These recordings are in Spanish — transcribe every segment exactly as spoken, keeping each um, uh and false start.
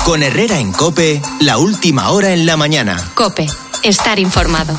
Con Herrera en COPE, la última hora en la mañana. COPE, estar informado.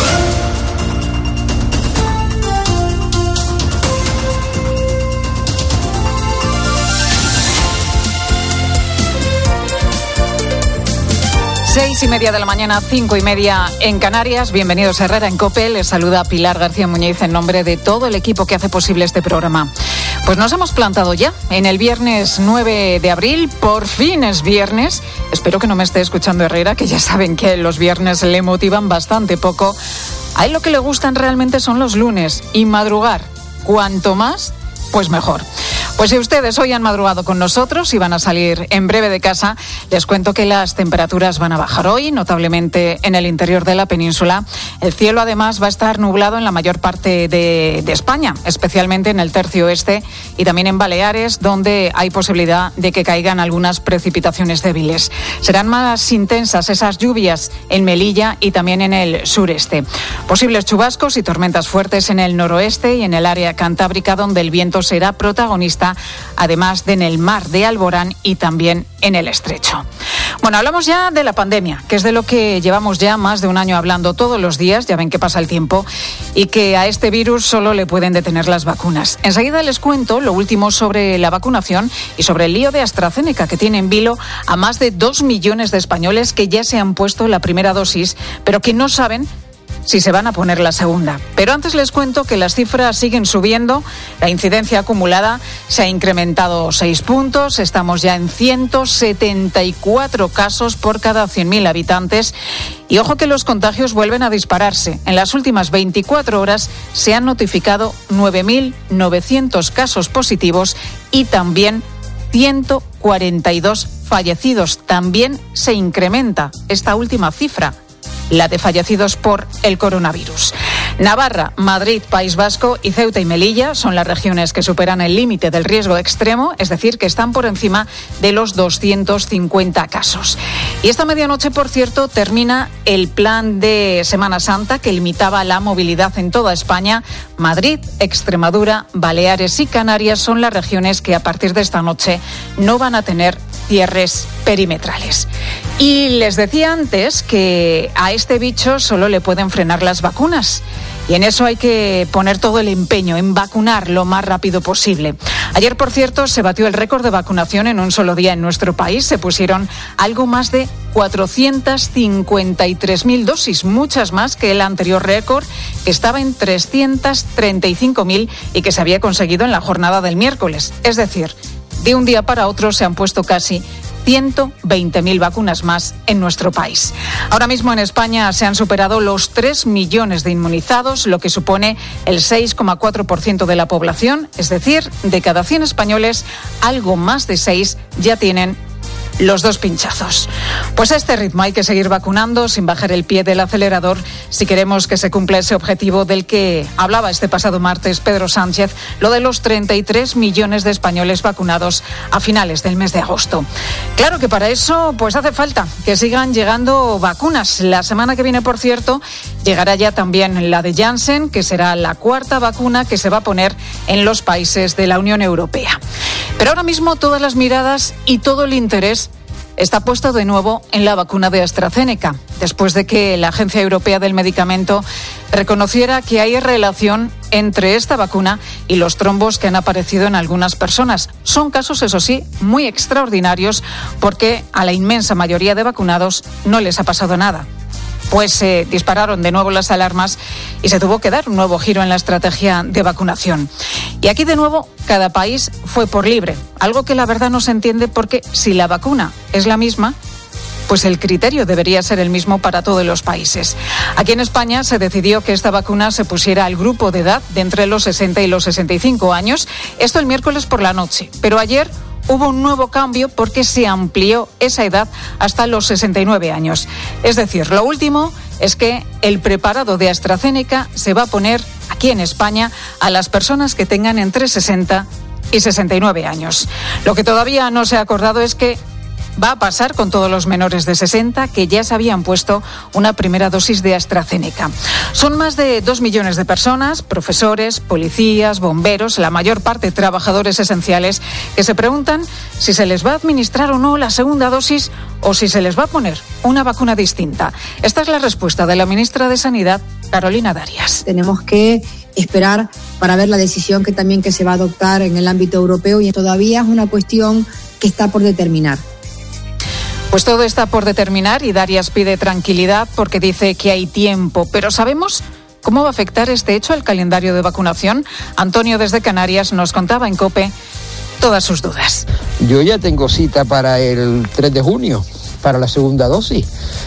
Seis y media de la mañana, cinco y media en Canarias. Bienvenidos a Herrera en COPE. Les saluda Pilar García Muñiz en nombre de todo el equipo que hace posible este programa. Pues nos hemos plantado ya en el viernes nueve de abril. Por fin es viernes. Espero que no me esté escuchando Herrera, que ya saben que los viernes le motivan bastante poco. A él lo que le gustan realmente son los lunes y madrugar. Cuanto más, pues mejor. Pues si ustedes hoy han madrugado con nosotros y van a salir en breve de casa, les cuento que las temperaturas van a bajar hoy, notablemente en el interior de la península. El cielo además va a estar nublado en la mayor parte de, de España, especialmente en el tercio oeste y también en Baleares, donde hay posibilidad de que caigan algunas precipitaciones débiles. Serán más intensas esas lluvias en Melilla y también en el sureste. Posibles chubascos y tormentas fuertes en el noroeste y en el área cantábrica, donde el viento será protagonista, además de en el mar de Alborán y también en el estrecho. Bueno, hablamos ya de la pandemia, que es de lo que llevamos ya más de un año hablando todos los días, ya ven que pasa el tiempo, y que a este virus solo le pueden detener las vacunas. Enseguida les cuento lo último sobre la vacunación y sobre el lío de AstraZeneca, que tiene en vilo a más de dos millones de españoles que ya se han puesto la primera dosis, pero que no saben si se van a poner la segunda. Pero antes les cuento que las cifras siguen subiendo. La incidencia acumulada se ha incrementado seis puntos. Estamos ya en ciento setenta y cuatro casos por cada cien mil habitantes. Y ojo que los contagios vuelven a dispararse. En las últimas veinticuatro horas se han notificado nueve mil novecientos casos positivos y también ciento cuarenta y dos fallecidos. También se incrementa esta última cifra, la de fallecidos por el coronavirus. Navarra, Madrid, País Vasco y Ceuta y Melilla son las regiones que superan el límite del riesgo extremo, es decir, que están por encima de los doscientos cincuenta casos. Y esta medianoche, por cierto, termina el plan de Semana Santa que limitaba la movilidad en toda España. Madrid, Extremadura, Baleares y Canarias son las regiones que a partir de esta noche no van a tener cierres perimetrales. Y les decía antes que a este bicho solo le pueden frenar las vacunas. Y en eso hay que poner todo el empeño, en vacunar lo más rápido posible. Ayer, por cierto, se batió el récord de vacunación en un solo día en nuestro país. Se pusieron algo más de cuatrocientas cincuenta y tres mil dosis, muchas más que el anterior récord, que estaba en trescientas treinta y cinco mil y que se había conseguido en la jornada del miércoles. Es decir, de un día para otro se han puesto casi ciento veinte mil vacunas más en nuestro país. Ahora mismo en España se han superado los tres millones de inmunizados, lo que supone el seis coma cuatro por ciento de la población, es decir, de cada cien españoles, algo más de seis ya tienen los dos pinchazos. Pues a este ritmo hay que seguir vacunando sin bajar el pie del acelerador si queremos que se cumpla ese objetivo del que hablaba este pasado martes Pedro Sánchez, lo de los treinta y tres millones de españoles vacunados a finales del mes de agosto. Claro que para eso pues hace falta que sigan llegando vacunas. La semana que viene, por cierto, llegará ya también la de Janssen, que será la cuarta vacuna que se va a poner en los países de la Unión Europea. Pero ahora mismo todas las miradas y todo el interés está puesto de nuevo en la vacuna de AstraZeneca, después de que la Agencia Europea del Medicamento reconociera que hay relación entre esta vacuna y los trombos que han aparecido en algunas personas. Son casos, eso sí, muy extraordinarios, porque a la inmensa mayoría de vacunados no les ha pasado nada. Pues se eh, dispararon de nuevo las alarmas y se tuvo que dar un nuevo giro en la estrategia de vacunación. Y aquí de nuevo cada país fue por libre, algo que la verdad no se entiende, porque si la vacuna es la misma, pues el criterio debería ser el mismo para todos los países. Aquí en España se decidió que esta vacuna se pusiera al grupo de edad de entre los sesenta y los sesenta y cinco años, esto el miércoles por la noche, pero ayer hubo un nuevo cambio porque se amplió esa edad hasta los sesenta y nueve años. Es decir, lo último es que el preparado de AstraZeneca se va a poner aquí en España a las personas que tengan entre sesenta y sesenta y nueve años. Lo que todavía no se ha acordado es que va a pasar con todos los menores de sesenta que ya se habían puesto una primera dosis de AstraZeneca. Son más de dos millones de personas, profesores, policías, bomberos, la mayor parte trabajadores esenciales, que se preguntan si se les va a administrar o no la segunda dosis o si se les va a poner una vacuna distinta. Esta es la respuesta de la ministra de Sanidad, Carolina Darias. Tenemos que esperar para ver la decisión que también que se va a adoptar en el ámbito europeo y todavía es una cuestión que está por determinar. Pues todo está por determinar y Darias pide tranquilidad porque dice que hay tiempo. Pero ¿sabemos cómo va a afectar este hecho al calendario de vacunación? Antonio desde Canarias nos contaba en COPE todas sus dudas. Yo ya tengo cita para el tres de junio, para la segunda dosis.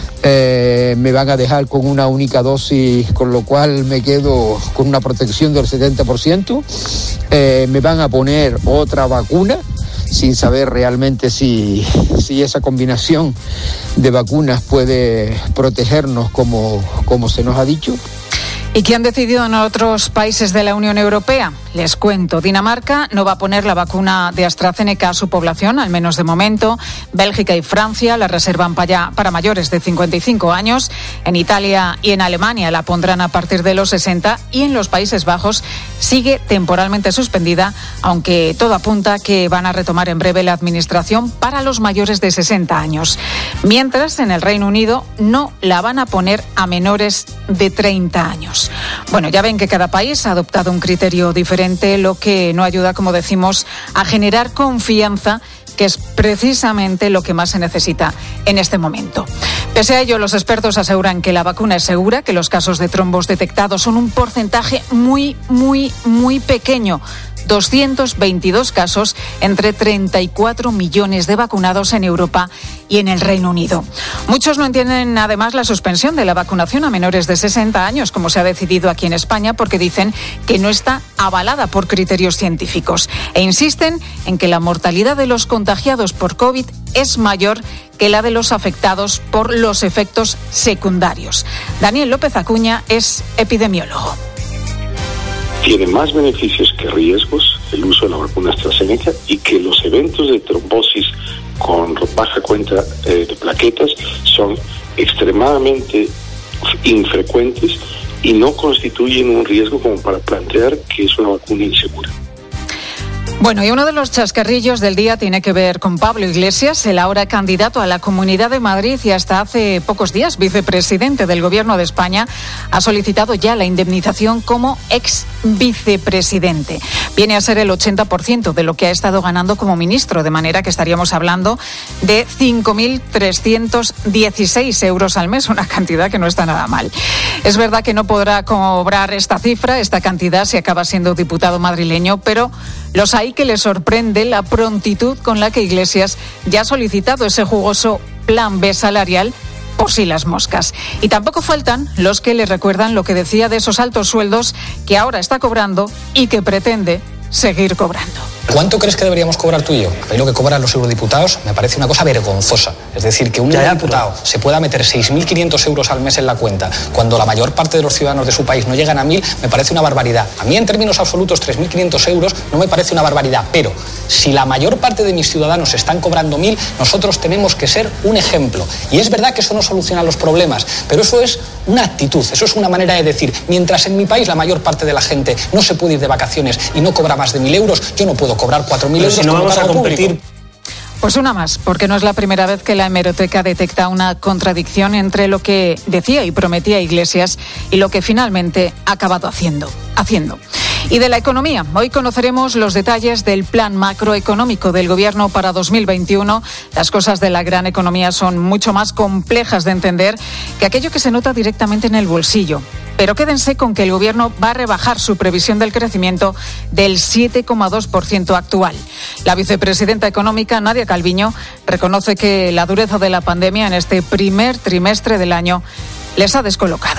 Eh, me van a dejar con una única dosis, con lo cual me quedo con una protección del setenta por ciento. Eh, me van a poner otra vacuna, sin saber realmente si, si esa combinación de vacunas puede protegernos como, como se nos ha dicho. ¿Y qué han decidido en otros países de la Unión Europea? Les cuento, Dinamarca no va a poner la vacuna de AstraZeneca a su población, al menos de momento. Bélgica y Francia la reservan para, para mayores de cincuenta y cinco años. En Italia y en Alemania la pondrán a partir de los sesenta y en los Países Bajos sigue temporalmente suspendida, aunque todo apunta que van a retomar en breve la administración para los mayores de sesenta años. Mientras, en el Reino Unido no la van a poner a menores de treinta años. Bueno, ya ven que cada país ha adoptado un criterio diferente, lo que no ayuda, como decimos, a generar confianza, que es precisamente lo que más se necesita en este momento. Pese a ello, los expertos aseguran que la vacuna es segura, que los casos de trombos detectados son un porcentaje muy, muy, muy pequeño. doscientos veintidós casos entre treinta y cuatro millones de vacunados en Europa y en el Reino Unido. Muchos no entienden además la suspensión de la vacunación a menores de sesenta años, como se ha decidido aquí en España, porque dicen que no está avalada por criterios científicos e insisten en que la mortalidad de los contagiados por COVID es mayor que la de los afectados por los efectos secundarios. Daniel López Acuña es epidemiólogo. Tiene más beneficios que riesgos el uso de la vacuna AstraZeneca y que los eventos de trombosis con baja cuenta eh, de plaquetas son extremadamente infrecuentes y no constituyen un riesgo como para plantear que es una vacuna insegura. Bueno, y uno de los chascarrillos del día tiene que ver con Pablo Iglesias, el ahora candidato a la Comunidad de Madrid y hasta hace pocos días vicepresidente del Gobierno de España, ha solicitado ya la indemnización como ex vicepresidente. Viene a ser el ochenta por ciento de lo que ha estado ganando como ministro, de manera que estaríamos hablando de cinco mil trescientos dieciséis euros al mes, una cantidad que no está nada mal. Es verdad que no podrá cobrar esta cifra, esta cantidad, si acaba siendo diputado madrileño, pero los hay que le sorprende la prontitud con la que Iglesias ya ha solicitado ese jugoso plan B salarial por si las moscas. Y tampoco faltan los que le recuerdan lo que decía de esos altos sueldos que ahora está cobrando y que pretende seguir cobrando. ¿Cuánto crees que deberíamos cobrar tú y yo? A mí lo que cobran los eurodiputados me parece una cosa vergonzosa. Es decir, que un ya, eurodiputado pero... se pueda meter seis mil quinientos euros al mes en la cuenta cuando la mayor parte de los ciudadanos de su país no llegan a mil, me parece una barbaridad. A mí, en términos absolutos, tres mil quinientos euros no me parece una barbaridad. Pero si la mayor parte de mis ciudadanos están cobrando mil, nosotros tenemos que ser un ejemplo. Y es verdad que eso no soluciona los problemas, pero eso es una actitud, eso es una manera de decir, mientras en mi país la mayor parte de la gente no se puede ir de vacaciones y no cobra más de mil euros, yo no puedo cobrar cuatro mil euros. Si no vamos a competir. Público. Pues una más, porque no es la primera vez que la hemeroteca detecta una contradicción entre lo que decía y prometía Iglesias y lo que finalmente ha acabado haciendo. haciendo. Y de la economía, hoy conoceremos los detalles del plan macroeconómico del Gobierno para dos mil veintiuno. Las cosas de la gran economía son mucho más complejas de entender que aquello que se nota directamente en el bolsillo. Pero quédense con que el Gobierno va a rebajar su previsión del crecimiento del siete coma dos por ciento actual. La vicepresidenta económica, Nadia Calviño, reconoce que la dureza de la pandemia en este primer trimestre del año les ha descolocado.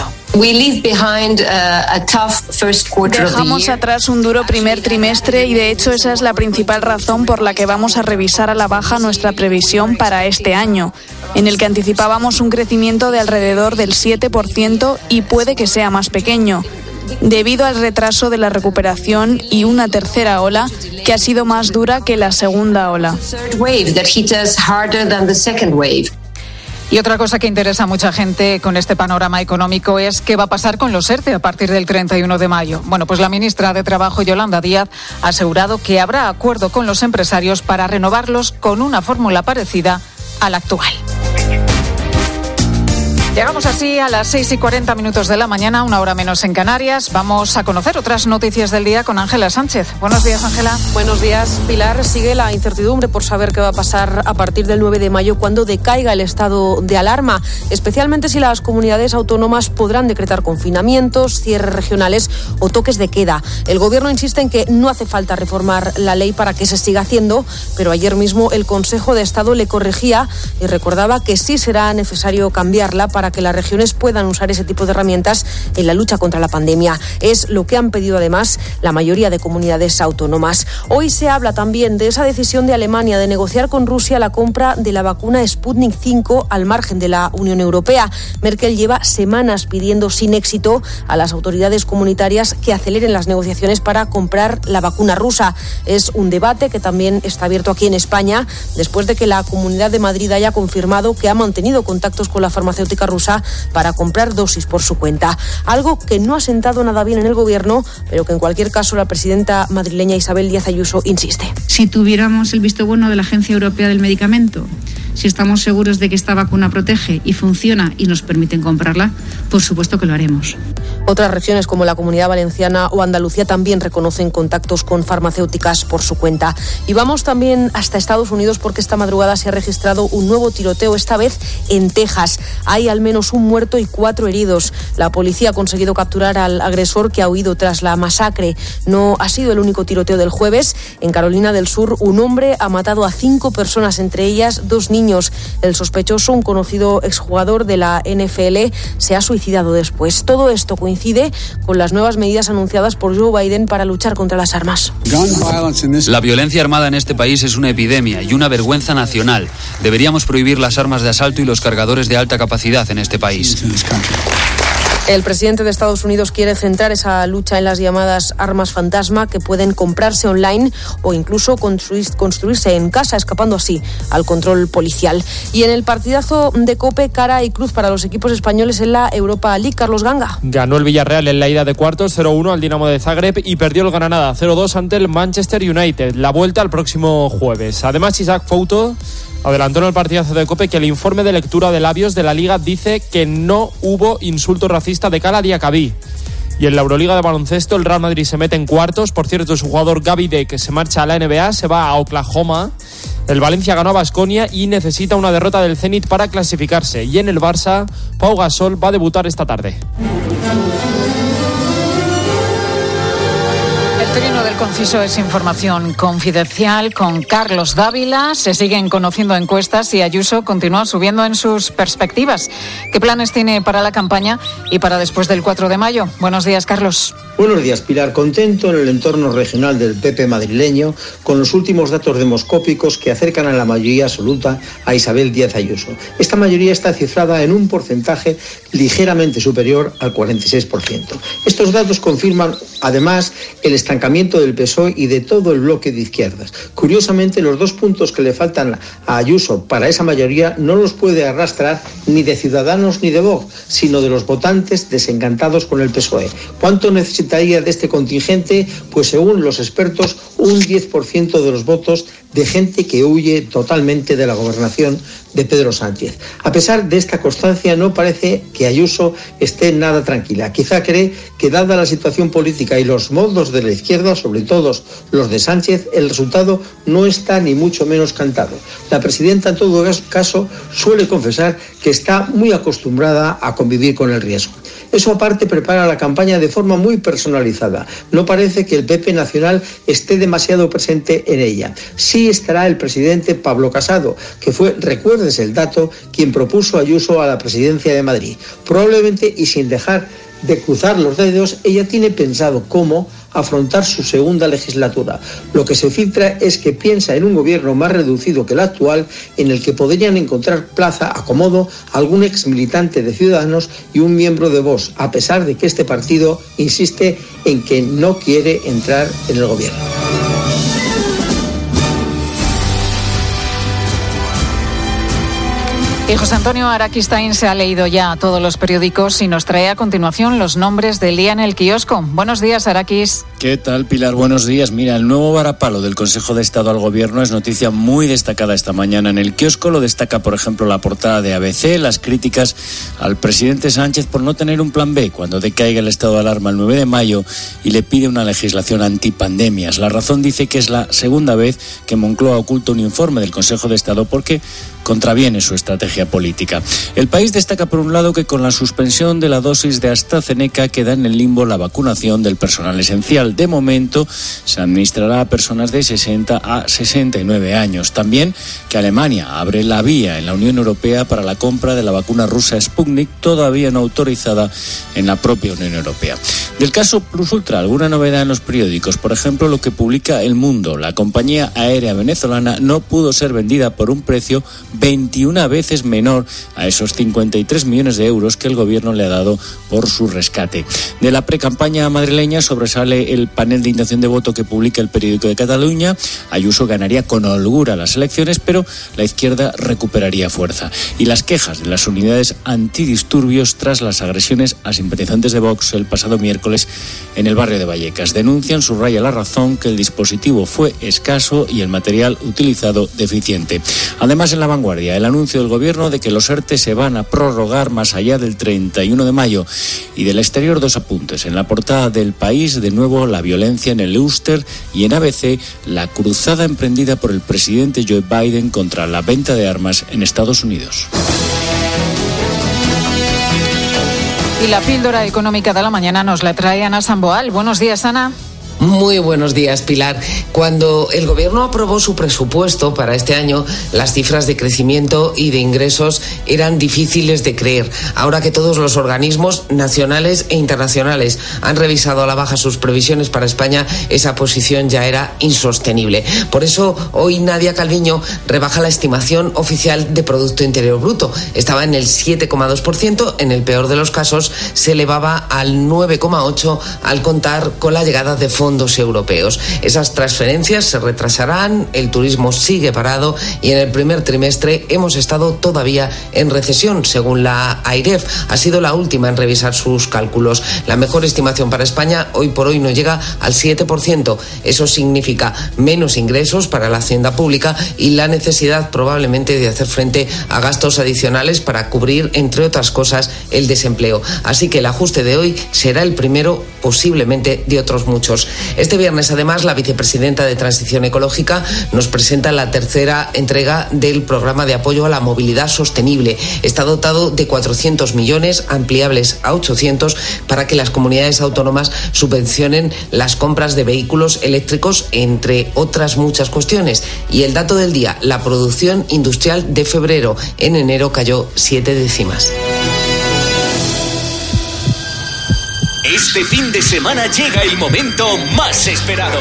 Dejamos atrás un duro primer trimestre y de hecho esa es la principal razón por la que vamos a revisar a la baja nuestra previsión para este año, en el que anticipábamos un crecimiento de alrededor del siete por ciento y puede que sea más pequeño. debido al retraso de la recuperación y una tercera ola que ha sido más dura que la segunda ola. Y otra cosa que interesa a mucha gente con este panorama económico es qué va a pasar con los ERTE a partir del treinta y uno de mayo. Bueno, pues la ministra de Trabajo, Yolanda Díaz, ha asegurado que habrá acuerdo con los empresarios para renovarlos con una fórmula parecida a la actual. Llegamos así a las seis y cuarenta minutos de la mañana, una hora menos en Canarias. Vamos a conocer otras noticias del día con Ángela Sánchez. Buenos días, Ángela. Buenos días, Pilar. Sigue la incertidumbre por saber qué va a pasar a partir del nueve de mayo cuando decaiga el estado de alarma, especialmente si las comunidades autónomas podrán decretar confinamientos, cierres regionales o toques de queda. El Gobierno insiste en que no hace falta reformar la ley para que se siga haciendo, pero ayer mismo el Consejo de Estado le corregía y recordaba que sí será necesario cambiarla para que las regiones puedan usar ese tipo de herramientas en la lucha contra la pandemia. Es lo que han pedido además la mayoría de comunidades autónomas. Hoy se habla también de esa decisión de Alemania de negociar con Rusia la compra de la vacuna Sputnik cinco al margen de la Unión Europea. Merkel lleva semanas pidiendo sin éxito a las autoridades comunitarias que aceleren las negociaciones para comprar la vacuna rusa. Es un debate que también está abierto aquí en España después de que la Comunidad de Madrid haya confirmado que ha mantenido contactos con la farmacéutica rusa para comprar dosis por su cuenta. Algo que no ha sentado nada bien en el Gobierno, pero que en cualquier caso la presidenta madrileña Isabel Díaz Ayuso insiste. Si tuviéramos el visto bueno de la Agencia Europea del Medicamento, si estamos seguros de que esta vacuna protege y funciona y nos permiten comprarla, por supuesto que lo haremos. Otras regiones como la Comunidad Valenciana o Andalucía también reconocen contactos con farmacéuticas por su cuenta. Y vamos también hasta Estados Unidos porque esta madrugada se ha registrado un nuevo tiroteo, esta vez en Texas. Hay al menos un muerto y cuatro heridos. La policía ha conseguido capturar al agresor que ha huido tras la masacre. No ha sido el único tiroteo del jueves. En Carolina del Sur, un hombre ha matado a cinco personas, entre ellas dos niños. El sospechoso, un conocido exjugador de la N F L, se ha suicidado después. Todo esto coincide con las nuevas medidas anunciadas por Joe Biden para luchar contra las armas. La violencia armada en este país es una epidemia y una vergüenza nacional. Deberíamos prohibir las armas de asalto y los cargadores de alta capacidad en este país. El presidente de Estados Unidos quiere centrar esa lucha en las llamadas armas fantasma que pueden comprarse online o incluso construir, construirse en casa, escapando así al control policial. Y en el partidazo de COPE, cara y cruz para los equipos españoles en la Europa League, Carlos Ganga. Ganó el Villarreal en la ida de cuartos cero uno al Dinamo de Zagreb y perdió el Granada cero dos ante el Manchester United. La vuelta el próximo jueves. Además, Isaac Fouto adelantó en el partidazo de COPE que el informe de lectura de labios de la Liga dice que no hubo insulto racista de cara a Diacabí. Y en la Euroliga de baloncesto el Real Madrid se mete en cuartos. Por cierto, su jugador Gaby Deck se marcha a la N B A, se va a Oklahoma. El Valencia ganó a Baskonia y necesita una derrota del Zenit para clasificarse. Y en el Barça, Pau Gasol va a debutar esta tarde. El trino del Conciso es información confidencial con Carlos Dávila. Se siguen conociendo encuestas y Ayuso continúa subiendo en sus perspectivas. ¿Qué planes tiene para la campaña y para después del cuatro de mayo? Buenos días, Carlos. Buenos días, Pilar. Contento en el entorno regional del P P madrileño con los últimos datos demoscópicos que acercan a la mayoría absoluta a Isabel Díaz Ayuso. Esta mayoría está cifrada en un porcentaje ligeramente superior al cuarenta y seis por ciento. Estos datos confirman, además, el estancamiento del P S O E y de todo el bloque de izquierdas. Curiosamente, los dos puntos que le faltan a Ayuso para esa mayoría no los puede arrastrar ni de Ciudadanos ni de Vox, sino de los votantes desencantados con el P S O E. ¿Cuánto necesitaría de este contingente? Pues según los expertos, un diez por ciento de los votos de gente que huye totalmente de la gobernación de Pedro Sánchez. A pesar de esta constancia, no parece que Ayuso esté nada tranquila. Quizá cree que, dada la situación política y los modos de la izquierda, sobre todo los de Sánchez, el resultado no está ni mucho menos cantado. La presidenta, en todo caso, suele confesar que está muy acostumbrada a convivir con el riesgo. Eso aparte prepara la campaña de forma muy personalizada. No parece que el P P nacional esté demasiado presente en ella. Sí estará el presidente Pablo Casado, que fue, recuérdese el dato, quien propuso a Ayuso a la presidencia de Madrid. Probablemente, y sin dejar de cruzar los dedos, ella tiene pensado cómo, afrontar su segunda legislatura. Lo que se filtra es que piensa en un gobierno más reducido que el actual, en el que podrían encontrar plaza, acomodo, algún ex militante de Ciudadanos y un miembro de Vox, a pesar de que este partido insiste en que no quiere entrar en el gobierno. Y José Antonio Araquistain se ha leído ya a todos los periódicos y nos trae a continuación los nombres del día en el kiosco. Buenos días, Araquis. ¿Qué tal, Pilar? Buenos días. Mira, el nuevo varapalo del Consejo de Estado al Gobierno es noticia muy destacada esta mañana en el kiosco. Lo destaca, por ejemplo, la portada de A B C, las críticas al presidente Sánchez por no tener un plan B cuando decaiga el estado de alarma el nueve de mayo y le pide una legislación antipandemias. La razón dice que es la segunda vez que Moncloa oculta un informe del Consejo de Estado porque contraviene su estrategia política. El País destaca, por un lado, que con la suspensión de la dosis de AstraZeneca queda en el limbo la vacunación del personal esencial. De momento, se administrará a personas de sesenta a sesenta y nueve años. También que Alemania abre la vía en la Unión Europea para la compra de la vacuna rusa Sputnik, todavía no autorizada en la propia Unión Europea. Del caso Plus Ultra, alguna novedad en los periódicos. Por ejemplo, lo que publica El Mundo. La compañía aérea venezolana no pudo ser vendida por un precio veintiuna veces menor a esos cincuenta y tres millones de euros que el gobierno le ha dado por su rescate. De la precampaña madrileña sobresale el panel de intención de voto que publica el periódico de Cataluña. Ayuso ganaría con holgura las elecciones, pero la izquierda recuperaría fuerza. Y las quejas de las unidades antidisturbios tras las agresiones a simpatizantes de Vox el pasado miércoles en el barrio de Vallecas. Denuncian, subraya La Razón, que el dispositivo fue escaso y el material utilizado deficiente. Además, en La Vanguardia, el anuncio del gobierno de que los ERTE se van a prorrogar más allá del treinta y uno de mayo. Y del exterior, dos apuntes. En la portada del País, de nuevo, la violencia en el Ulster, y en A B C, la cruzada emprendida por el presidente Joe Biden contra la venta de armas en Estados Unidos. Y la píldora económica de la mañana nos la trae Ana Samboal. Buenos días, Ana. Muy buenos días, Pilar. Cuando el Gobierno aprobó su presupuesto para este año, las cifras de crecimiento y de ingresos eran difíciles de creer. Ahora que todos los organismos nacionales e internacionales han revisado a la baja sus previsiones para España, esa posición ya era insostenible. Por eso, hoy Nadia Calviño rebaja la estimación oficial de Producto Interior Bruto. Estaba en el siete coma dos por ciento, en el peor de los casos se elevaba al nueve coma ocho por ciento al contar con la llegada de fondos fondos europeos. Esas transferencias se retrasarán, el turismo sigue parado y en el primer trimestre hemos estado todavía en recesión, según la AIREF. Ha sido la última en revisar sus cálculos. La mejor estimación para España hoy por hoy no llega al siete por ciento. Eso significa menos ingresos para la hacienda pública y la necesidad probablemente de hacer frente a gastos adicionales para cubrir, entre otras cosas, el desempleo. Así que el ajuste de hoy será el primero, posiblemente, de otros muchos. Este viernes, además, la vicepresidenta de Transición Ecológica nos presenta la tercera entrega del programa de apoyo a la movilidad sostenible. Está dotado de cuatrocientos millones, ampliables a ochocientos, para que las comunidades autónomas subvencionen las compras de vehículos eléctricos, entre otras muchas cuestiones. Y el dato del día, la producción industrial de febrero. En enero cayó siete décimas. Este fin de semana llega el momento más esperado.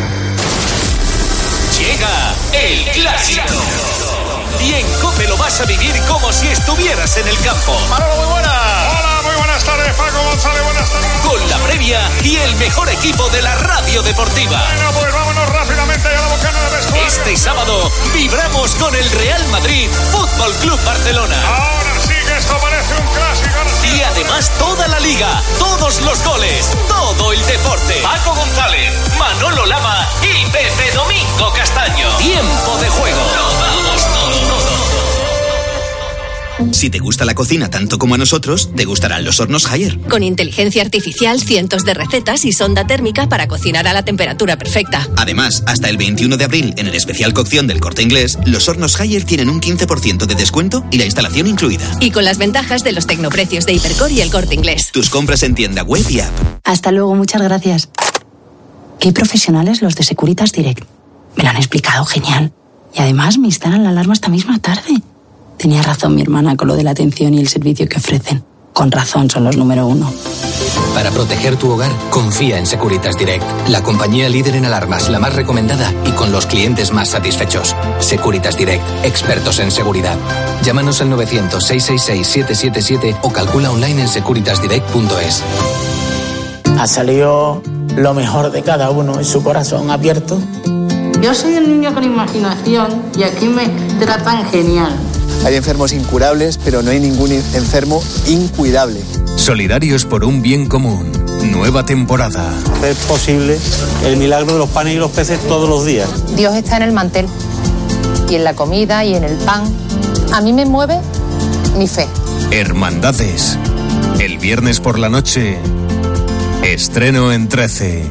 Llega el Clásico. Y en COPE lo vas a vivir como si estuvieras en el campo. Manolo, muy buenas. Hola, muy buenas tardes, Paco González, buenas tardes. Con la previa y el mejor equipo de la radio deportiva. Bueno, pues vámonos rápidamente a la bocana de vestuario. Este sábado vibramos con el Real Madrid Fútbol Club Barcelona. Ahora sí que esto parece un clásico. Y además toda la liga, todos los goles, todo el deporte. Paco González, Manolo Lama y Pepe Domingo Castaño. Tiempo de juego. Lo vamos todo, todo. Si te gusta la cocina tanto como a nosotros, te gustarán los hornos Haier. Con inteligencia artificial, cientos de recetas y sonda térmica para cocinar a la temperatura perfecta. Además, hasta el veintiuno de abril, en el especial cocción del Corte Inglés, los hornos Haier tienen un quince por ciento de descuento y la instalación incluida. Y con las ventajas de los tecnoprecios de Hipercor y el Corte Inglés. Tus compras en tienda web y app. Hasta luego, muchas gracias. Qué profesionales los de Securitas Direct. Me lo han explicado genial. Y además me instalan la alarma esta misma tarde. Tenía razón mi hermana con lo de la atención y el servicio que ofrecen. Con razón son los número uno. Para proteger tu hogar, confía en Securitas Direct, la compañía líder en alarmas, la más recomendada y con los clientes más satisfechos. Securitas Direct, expertos en seguridad. Llámanos al novecientos, seiscientos sesenta y seis, siete siete siete o calcula online en securitas direct punto es. Ha salido lo mejor de cada uno en su corazón abierto. Yo soy un niño con imaginación y aquí me tratan genial. Hay enfermos incurables, pero no hay ningún enfermo incuidable. Solidarios por un bien común. Nueva temporada. Es posible el milagro de los panes y los peces todos los días. Dios está en el mantel, y en la comida, y en el pan. A mí me mueve mi fe. Hermandades. El viernes por la noche, estreno en trece.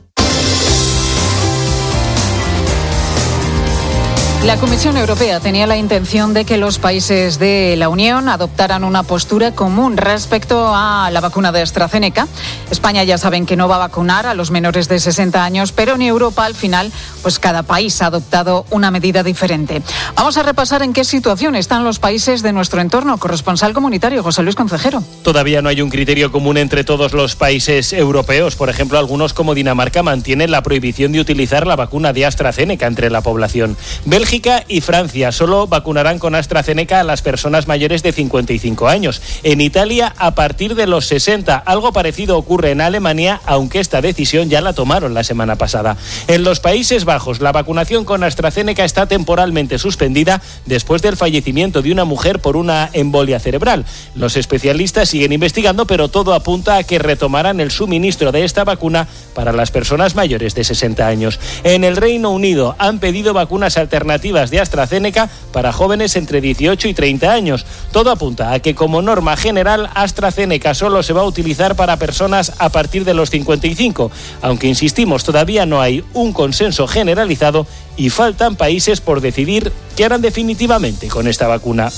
La Comisión Europea tenía la intención de que los países de la Unión adoptaran una postura común respecto a la vacuna de AstraZeneca. España ya saben que no va a vacunar a los menores de sesenta años, pero en Europa al final, pues cada país ha adoptado una medida diferente. Vamos a repasar en qué situación están los países de nuestro entorno. Corresponsal comunitario José Luis Concejero. Todavía no hay un criterio común entre todos los países europeos. Por ejemplo, algunos como Dinamarca mantienen la prohibición de utilizar la vacuna de AstraZeneca entre la población. Bélgica y Francia solo vacunarán con AstraZeneca a las personas mayores de cincuenta y cinco años. En Italia, a partir de los sesenta. Algo parecido ocurre en Alemania, aunque esta decisión ya la tomaron la semana pasada. En los Países Bajos, la vacunación con AstraZeneca está temporalmente suspendida después del fallecimiento de una mujer por una embolia cerebral. Los especialistas siguen investigando, pero todo apunta a que retomarán el suministro de esta vacuna para las personas mayores de sesenta años. En el Reino Unido han pedido vacunas alternativas de AstraZeneca para jóvenes entre dieciocho y treinta años. Todo apunta a que, como norma general, AstraZeneca solo se va a utilizar para personas a partir de los cincuenta y cinco, aunque insistimos, todavía no hay un consenso generalizado y faltan países por decidir qué harán definitivamente con esta vacuna.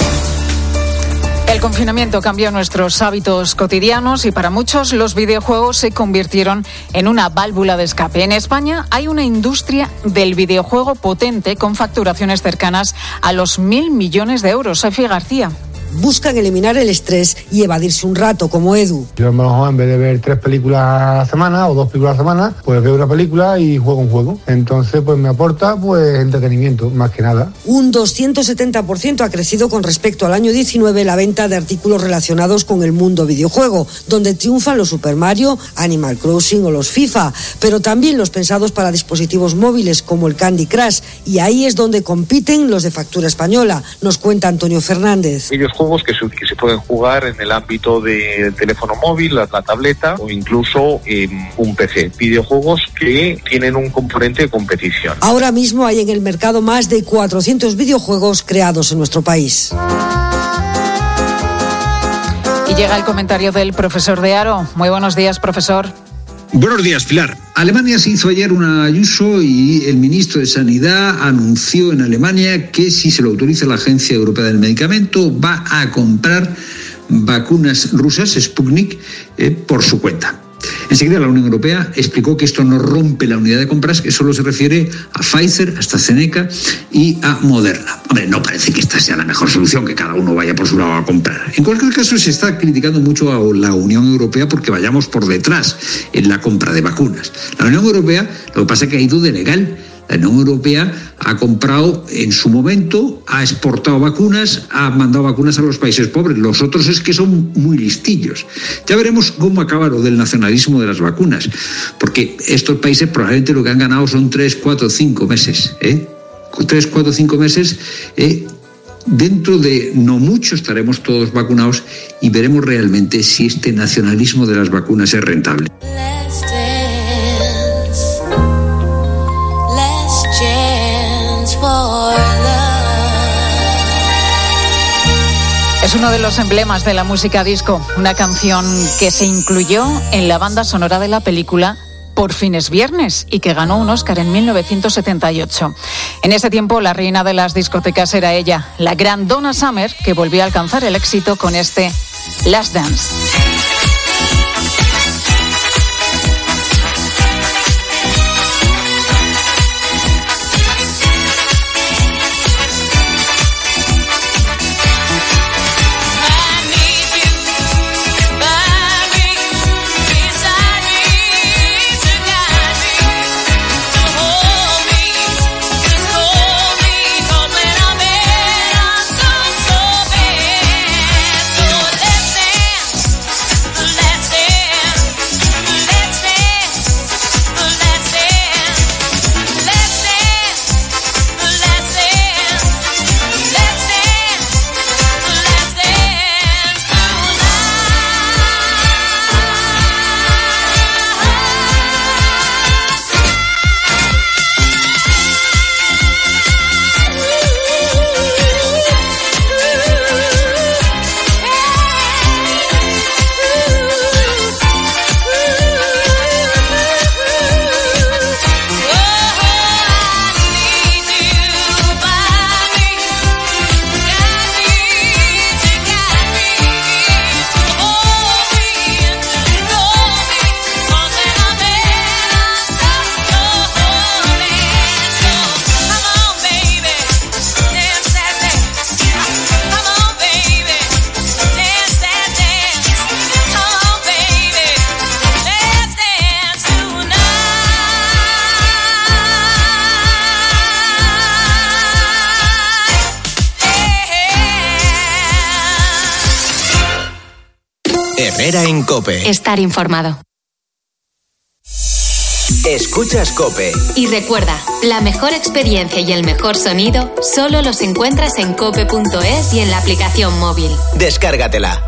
El confinamiento cambió nuestros hábitos cotidianos y para muchos los videojuegos se convirtieron en una válvula de escape. En España hay una industria del videojuego potente con facturaciones cercanas a los mil millones de euros. Sofía García. Buscan eliminar el estrés y evadirse un rato, como Edu. Yo a lo mejor en vez de ver tres películas a la semana o dos películas a la semana, pues veo una película y juego un juego. Entonces pues me aporta pues entretenimiento, más que nada. Un doscientos setenta por ciento ha crecido con respecto al año diecinueve la venta de artículos relacionados con el mundo videojuego, donde triunfan los Super Mario, Animal Crossing o los FIFA, pero también los pensados para dispositivos móviles como el Candy Crush, y ahí es donde compiten los de factura española, nos cuenta Antonio Fernández. Ellos juegos que se, que se pueden jugar en el ámbito del teléfono móvil, la, la tableta o incluso en un P C. Videojuegos que tienen un componente de competición. Ahora mismo hay en el mercado más de cuatrocientos videojuegos creados en nuestro país. Y llega el comentario del profesor de Aro. Muy buenos días, profesor. Buenos días, Pilar. Alemania se hizo ayer una Ayuso y el ministro de Sanidad anunció en Alemania que si se lo autoriza la Agencia Europea del Medicamento va a comprar vacunas rusas, Sputnik, eh, por su cuenta. Enseguida la Unión Europea explicó que esto no rompe la unidad de compras, que solo se refiere a Pfizer, a AstraZeneca y a Moderna. Hombre, no parece que esta sea la mejor solución, que cada uno vaya por su lado a comprar. En cualquier caso, se está criticando mucho a la Unión Europea porque vayamos por detrás en la compra de vacunas. La Unión Europea, lo que pasa es que ha ido de legal. La Unión Europea ha comprado en su momento, ha exportado vacunas, ha mandado vacunas a los países pobres. Los otros es que son muy listillos. Ya veremos cómo acaba lo del nacionalismo de las vacunas, porque estos países probablemente lo que han ganado son tres, cuatro, cinco meses. ¿eh? Tres, cuatro, cinco meses. ¿eh? Dentro de no mucho estaremos todos vacunados y veremos realmente si este nacionalismo de las vacunas es rentable. Es uno de los emblemas de la música disco, una canción que se incluyó en la banda sonora de la película Por fin es viernes y que ganó un Oscar en mil novecientos setenta y ocho. En ese tiempo la reina de las discotecas era ella, la gran Donna Summer, que volvió a alcanzar el éxito con este Last Dance. Herrera en COPE. Estar informado. Escuchas COPE. Y recuerda, la mejor experiencia y el mejor sonido solo los encuentras en cope punto es y en la aplicación móvil. Descárgatela.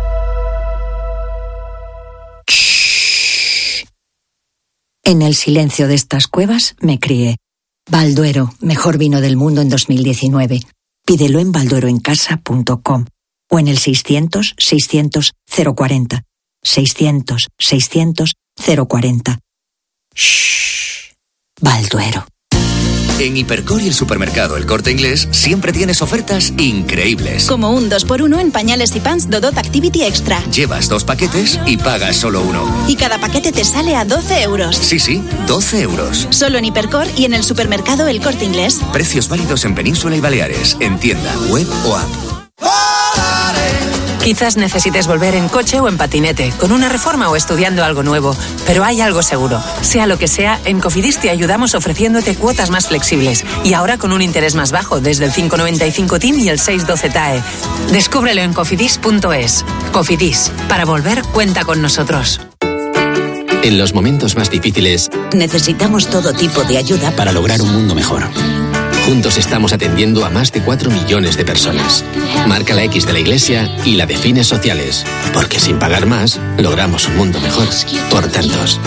En el silencio de estas cuevas me crié. Balduero, mejor vino del mundo en dos mil diecinueve. Pídelo en baldueroencasa punto com o en el seiscientos, seiscientos, cero cuarenta. seiscientos, seiscientos, cero cuarenta. Shh. Balduero. En Hipercor y el supermercado El Corte Inglés siempre tienes ofertas increíbles. Como un dos por uno en pañales y pants Dodot Activity Extra. Llevas dos paquetes y pagas solo uno. Y cada paquete te sale a doce euros. Sí, sí, doce euros. Solo en Hipercor y en el supermercado El Corte Inglés. Precios válidos en Península y Baleares, en tienda, web o app. Quizás necesites volver en coche o en patinete, con una reforma o estudiando algo nuevo, pero hay algo seguro. Sea lo que sea, en Cofidis te ayudamos ofreciéndote cuotas más flexibles y ahora con un interés más bajo desde el cinco noventa y cinco T I M y el seis doce T A E. Descúbrelo en cofidis punto es. Cofidis, para volver cuenta con nosotros. En los momentos más difíciles, necesitamos todo tipo de ayuda para lograr un mundo mejor. Juntos estamos atendiendo a más de cuatro millones de personas. Marca la X de la Iglesia y la de fines sociales, porque sin pagar más, logramos un mundo mejor. Por tantos.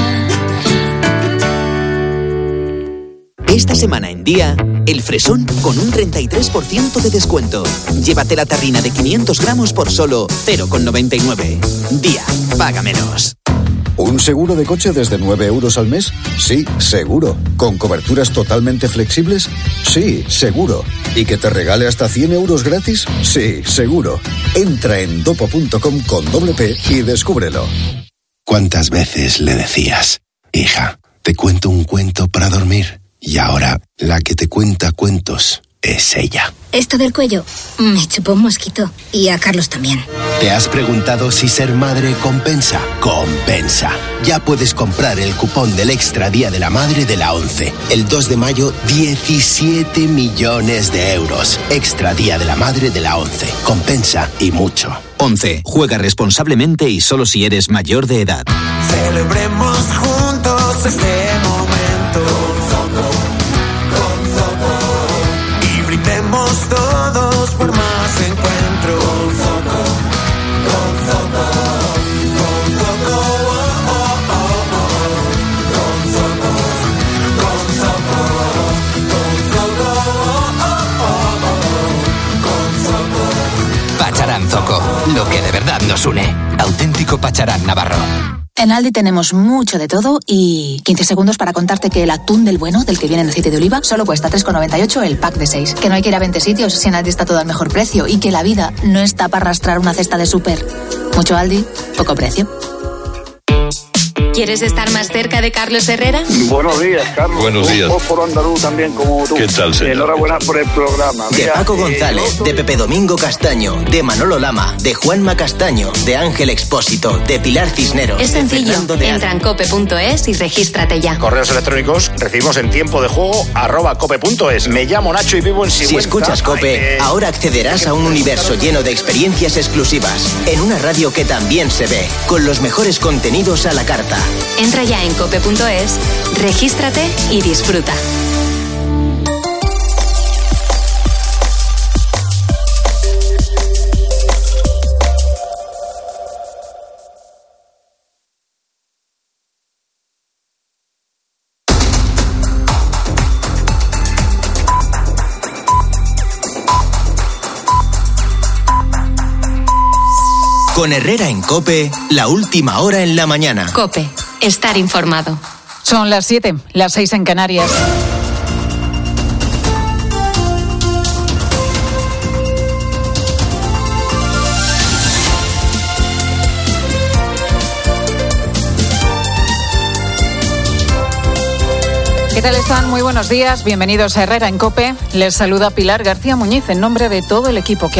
Esta semana en Día, el fresón con un treinta y tres por ciento de descuento. Llévate la tarrina de quinientos gramos por solo cero coma noventa y nueve. Día, paga menos. ¿Un seguro de coche desde nueve euros al mes? Sí, seguro. ¿Con coberturas totalmente flexibles? Sí, seguro. ¿Y que te regale hasta cien euros gratis? Sí, seguro. Entra en dopo punto com con doble P y descúbrelo. ¿Cuántas veces le decías, hija, te cuento un cuento para dormir? Y ahora, la que te cuenta cuentos es ella. Esto del cuello me chupó un mosquito. Y a Carlos también. ¿Te has preguntado si ser madre compensa? Compensa. Ya puedes comprar el cupón del Extra Día de la Madre de la ONCE. El dos de mayo, diecisiete millones de euros. Extra Día de la Madre de la ONCE. Compensa y mucho. ONCE. Juega responsablemente y solo si eres mayor de edad. Celebremos juntos este momento. Brindemos todos por más encuentros. Con Zoco, con Zoco, con Zoco, oh, oh, oh, oh. Con Zoco, con Zoco, con Zoco, oh, oh, oh, con Zoco. Pacharán Zoco, lo que de verdad nos une. Auténtico Pacharán Navarro. En Aldi tenemos mucho de todo y quince segundos para contarte que el atún del bueno, del que viene en aceite de oliva, solo cuesta tres con noventa y ocho el pack de seis. Que no hay que ir a veinte sitios si en Aldi está todo al mejor precio y que la vida no está para arrastrar una cesta de súper. Mucho Aldi, poco precio. ¿Quieres estar más cerca de Carlos Herrera? Buenos días, Carlos. Buenos días. Un por andaluz también como tú. ¿Qué tal, señor? Enhorabuena por el programa. De Mira, Paco eh, González, otro... de Pepe Domingo Castaño, de Manolo Lama, de Juanma Castaño, de Ángel Expósito, de Pilar Cisneros. Es sencillo. De Entra en cope punto es y regístrate ya. Correos electrónicos recibimos en tiempo de juego arroba cope punto es. Me llamo Nacho y vivo en Sigüenza. Si escuchas Cope, Ay, eh... ahora accederás a un universo lleno de experiencias exclusivas. En una radio que también se ve, con los mejores contenidos a la carta. Entra ya en cope punto es, regístrate y disfruta. Con Herrera en COPE, la última hora en la mañana. COPE, estar informado. Son las siete, las seis en Canarias. ¿Qué tal están? Muy buenos días. Bienvenidos a Herrera en COPE. Les saluda Pilar García Muñiz en nombre de todo el equipo que